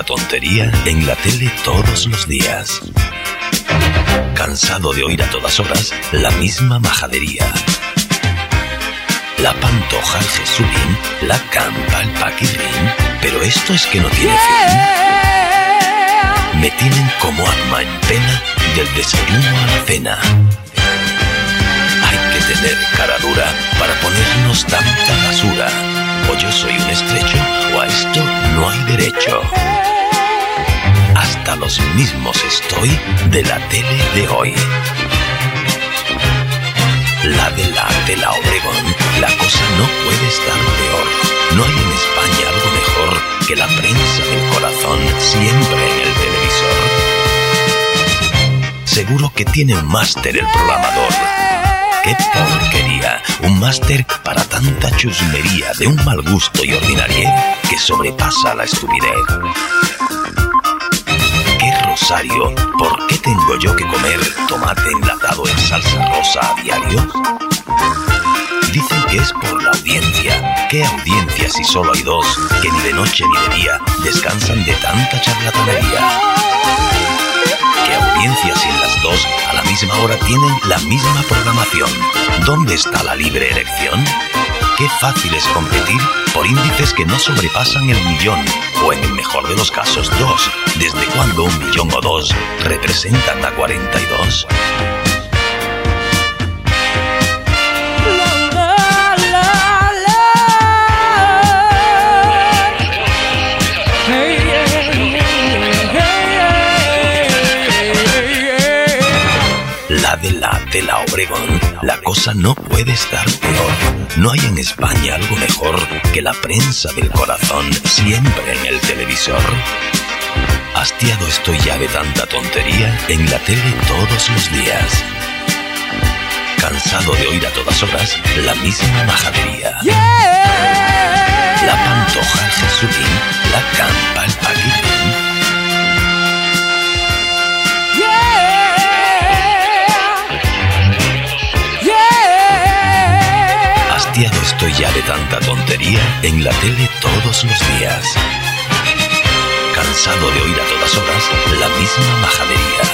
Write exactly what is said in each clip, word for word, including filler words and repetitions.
tontería en la tele todos los días. Cansado de oír a todas horas la misma majadería. La Pantoja, el Jesulín, la Campa, el Paquirrín, pero esto es que no tiene fin. Me tienen como alma en pena del desayuno a la cena. Hay que tener cara dura para ponernos tanta basura. O yo soy un estrecho, o a esto no hay derecho. Hasta los mismos estoy de la tele de hoy. La de la de la Obregón, la cosa no puede estar peor. No hay en España algo mejor que la prensa del corazón siempre en el televisor. Seguro que tiene un máster el programador. ¡Qué porquería! Un máster para tanta chusmería de un mal gusto y ordinariez que sobrepasa la estupidez. ¡Qué rosario! ¿Por qué tengo yo que comer tomate enlatado en salsa rosa a diario? Dicen que es por la audiencia. ¿Qué audiencia si solo hay dos que ni de noche ni de día descansan de tanta charlatanería? ¿Qué audiencia si en las dos a la misma hora tienen la misma programación? ¿Dónde está la libre elección? Qué fácil es competir por índices que no sobrepasan el millón, o en el mejor de los casos dos. ¿Desde cuándo un millón o dos representan a cuarenta y dos? La de la de la Obregón, la cosa no puede estar peor. No hay en España algo mejor que la prensa del corazón siempre en el televisor. Hastiado estoy ya de tanta tontería en la tele todos los días. Cansado de oír a todas horas la misma majadería. Yeah. La Pantoja, el Jesulín, la Campa, el Paquirrín. Hastiado estoy ya de tanta tontería en la tele todos los días. Cansado de oír a todas horas la misma majadería.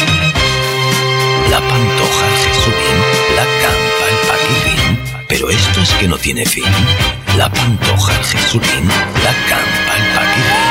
La Pantoja, el Jesulín, la Campa, el Paquirrín, pero esto es que no tiene fin. La Pantoja, el Jesulín, la Campa, el Paquirrín.